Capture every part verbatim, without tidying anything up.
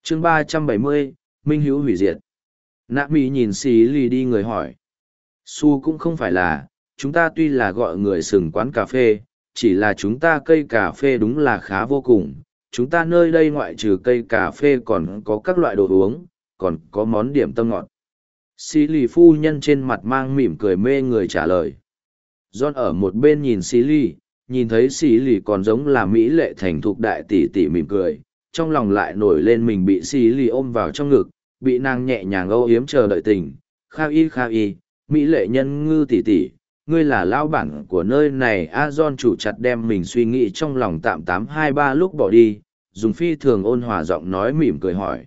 chương ba trăm bảy mươi, Minh Hữu hủy diệt. Nạ mì nhìn xì lì đi người hỏi. Su cũng không phải là, chúng ta tuy là gọi người sừng quán cà phê, chỉ là chúng ta cây cà phê đúng là khá vô cùng. Chúng ta nơi đây ngoại trừ cây cà phê còn có các loại đồ uống, còn có món điểm tâm ngọt. Xì lì phu nhân trên mặt mang mỉm cười mê người trả lời. John ở một bên nhìn xì lì, nhìn thấy xì lì còn giống là mỹ lệ thành thục đại tỷ tỷ mỉm cười, trong lòng lại nổi lên mình bị xì lì ôm vào trong ngực, bị nàng nhẹ nhàng âu yếm chờ đợi tình. Kha y kha y, mỹ lệ nhân ngư tỷ tỷ, ngươi là lao bản của nơi này. A John chủ chặt đem mình suy nghĩ trong lòng tạm tám hai ba lúc bỏ đi, dùng phi thường ôn hòa giọng nói mỉm cười hỏi.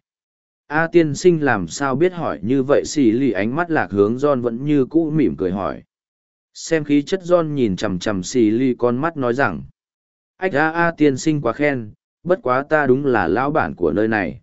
A tiên sinh làm sao biết hỏi như vậy? Xì lì ánh mắt lạc hướng John vẫn như cũ mỉm cười hỏi. Xem khí chất John nhìn chằm chằm xì lì con mắt nói rằng. Ách a a tiên sinh quá khen, bất quá ta đúng là lão bản của nơi này.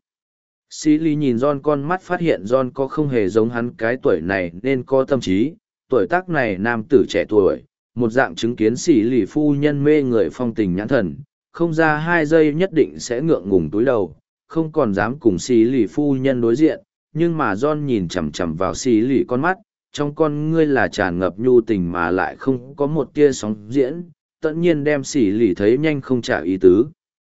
Xì lì nhìn John con mắt phát hiện John có không hề giống hắn cái tuổi này nên có tâm trí, tuổi tác này nam tử trẻ tuổi, một dạng chứng kiến xì lì phu nhân mê người phong tình nhãn thần, không ra hai giây nhất định sẽ ngượng ngùng túi đầu, không còn dám cùng xì lì phu nhân đối diện, nhưng mà John nhìn chằm chằm vào xì lì con mắt, trong con ngươi là tràn ngập nhu tình mà lại không có một tia sóng diễn, tất nhiên đem xì lì thấy nhanh không trả ý tứ.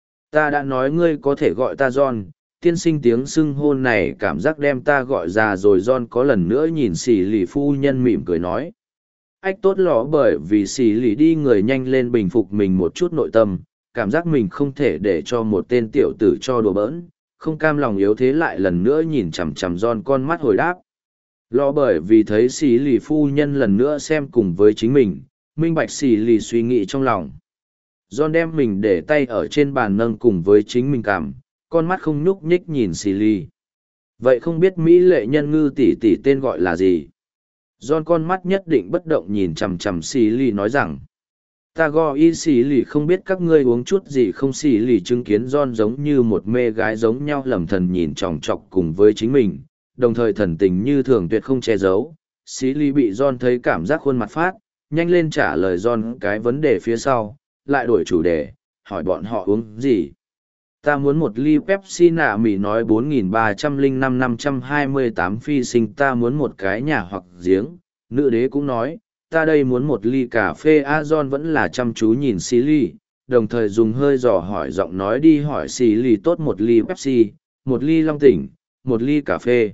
Ta đã nói ngươi có thể gọi ta John, tiên sinh tiếng xưng hôn này cảm giác đem ta gọi ra rồi. John có lần nữa nhìn xì lì phu nhân mỉm cười nói. Ách tốt lõ bởi vì xì lì đi người nhanh lên bình phục mình một chút nội tâm, cảm giác mình không thể để cho một tên tiểu tử cho đùa bỡn, không cam lòng yếu thế lại lần nữa nhìn chằm chằm John con mắt hồi đáp. Lo bởi vì thấy xì lì phu nhân lần nữa xem cùng với chính mình, minh bạch xì lì suy nghĩ trong lòng. John đem mình để tay ở trên bàn nâng cùng với chính mình cảm, con mắt không nhúc nhích nhìn xì lì. Vậy không biết mỹ lệ nhân ngư tỷ tỷ tên gọi là gì? John con mắt nhất định bất động nhìn chằm chằm xì lì nói rằng. Ta gọi y xì lì không biết các ngươi uống chút gì không? Xì lì chứng kiến John giống như một mê gái giống nhau lầm thần nhìn chòng chọc cùng với chính mình, đồng thời thần tình như thường tuyệt không che giấu. Xì lì bị John thấy cảm giác khuôn mặt phát, nhanh lên trả lời John cái vấn đề phía sau, lại đổi chủ đề, hỏi bọn họ uống gì. Ta muốn một ly Pepsi. Nạ mỉ nói bốn nghìn ba trăm lẻ năm năm trăm hai mươi tám phi sinh. Ta muốn một cái nhà hoặc giếng. Nữ đế cũng nói, ta đây muốn một ly cà phê. A John vẫn là chăm chú nhìn xì lì, đồng thời dùng hơi dò hỏi giọng nói đi hỏi xì lì tốt một ly Pepsi, một ly Long Tỉnh, một ly cà phê.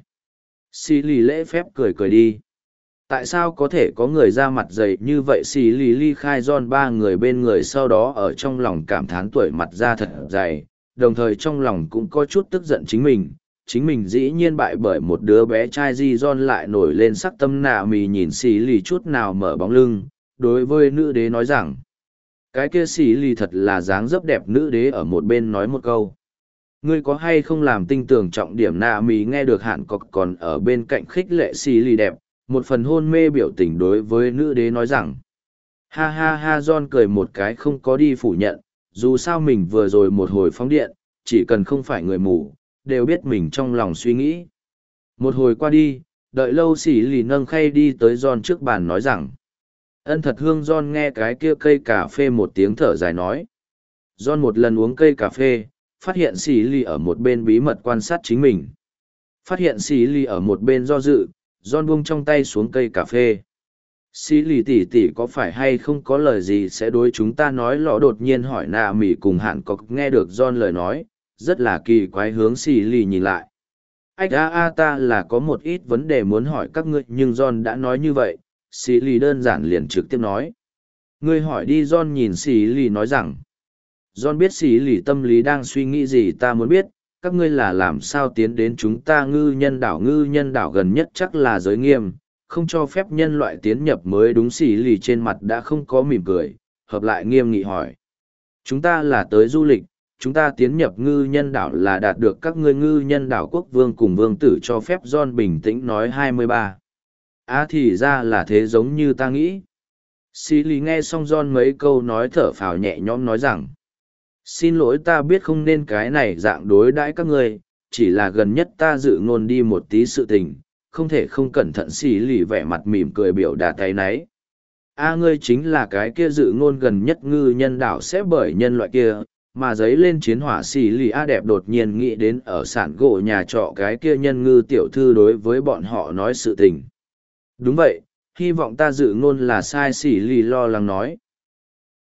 Xì lì lễ phép cười cười đi. Tại sao có thể có người ra mặt dày như vậy? Xì lì ly khai John ba người bên người, sau đó ở trong lòng cảm thán tuổi mặt ra thật dày, đồng thời trong lòng cũng có chút tức giận chính mình. Chính mình dĩ nhiên bại bởi một đứa bé trai. Di John lại nổi lên sắc tâm. Nạ mì nhìn xì lì chút nào mở bóng lưng, đối với nữ đế nói rằng, cái kia xì lì thật là dáng dấp đẹp. Nữ đế ở một bên nói một câu, ngươi có hay không làm tinh tường trọng điểm? Nạ mì nghe được hạn cọc còn ở bên cạnh khích lệ xì lì đẹp, một phần hôn mê biểu tình đối với nữ đế nói rằng, ha ha ha. John cười một cái không có đi phủ nhận, dù sao mình vừa rồi một hồi phóng điện, chỉ cần không phải người mù, đều biết mình trong lòng suy nghĩ. Một hồi qua đi, đợi lâu xỉ lì nâng khay đi tới John trước bàn nói rằng, ân thật hương. John nghe cái kia cây cà phê một tiếng thở dài nói. John một lần uống cây cà phê, phát hiện xỉ lì ở một bên bí mật quan sát chính mình. Phát hiện xỉ lì ở một bên do dự, John buông trong tay xuống cây cà phê. Xì lì tỷ tỷ có phải hay không có lời gì sẽ đối chúng ta nói? Lọ đột nhiên hỏi. Nạ mỉ cùng hạn cọc nghe được John lời nói, rất là kỳ quái hướng xì lì nhìn lại. Ách a a ta là có một ít vấn đề muốn hỏi các ngươi, nhưng John đã nói như vậy, xì lì đơn giản liền trực tiếp nói. Ngươi hỏi đi. John nhìn xì lì nói rằng. John biết xì lì tâm lý đang suy nghĩ gì. Ta muốn biết, các ngươi là làm sao tiến đến chúng ta ngư nhân đảo? Ngư nhân đảo gần nhất chắc là giới nghiêm, không cho phép nhân loại tiến nhập mới đúng. Xì lì trên mặt đã không có mỉm cười, hợp lại nghiêm nghị hỏi. Chúng ta là tới du lịch, chúng ta tiến nhập ngư nhân đảo là đạt được các ngươi ngư nhân đảo quốc vương cùng vương tử cho phép. John bình tĩnh nói. hai mươi ba. À thì ra là thế, giống như ta nghĩ. Xì lì nghe xong John mấy câu nói thở phào nhẹ nhõm nói rằng, xin lỗi, ta biết không nên cái này dạng đối đãi các ngươi, chỉ là gần nhất ta dự ngôn đi một tí sự tình, không thể không cẩn thận. Xì lì vẻ mặt mỉm cười biểu đạt tay náy. A ngươi chính là cái kia dự ngôn gần nhất ngư nhân đảo sẽ bởi nhân loại kia, mà giấy lên chiến hỏa xì lì a đẹp đột nhiên nghĩ đến ở sản gỗ nhà trọ cái kia nhân ngư tiểu thư đối với bọn họ nói sự tình. Đúng vậy, hy vọng ta dự ngôn là sai xì lì lo lắng nói.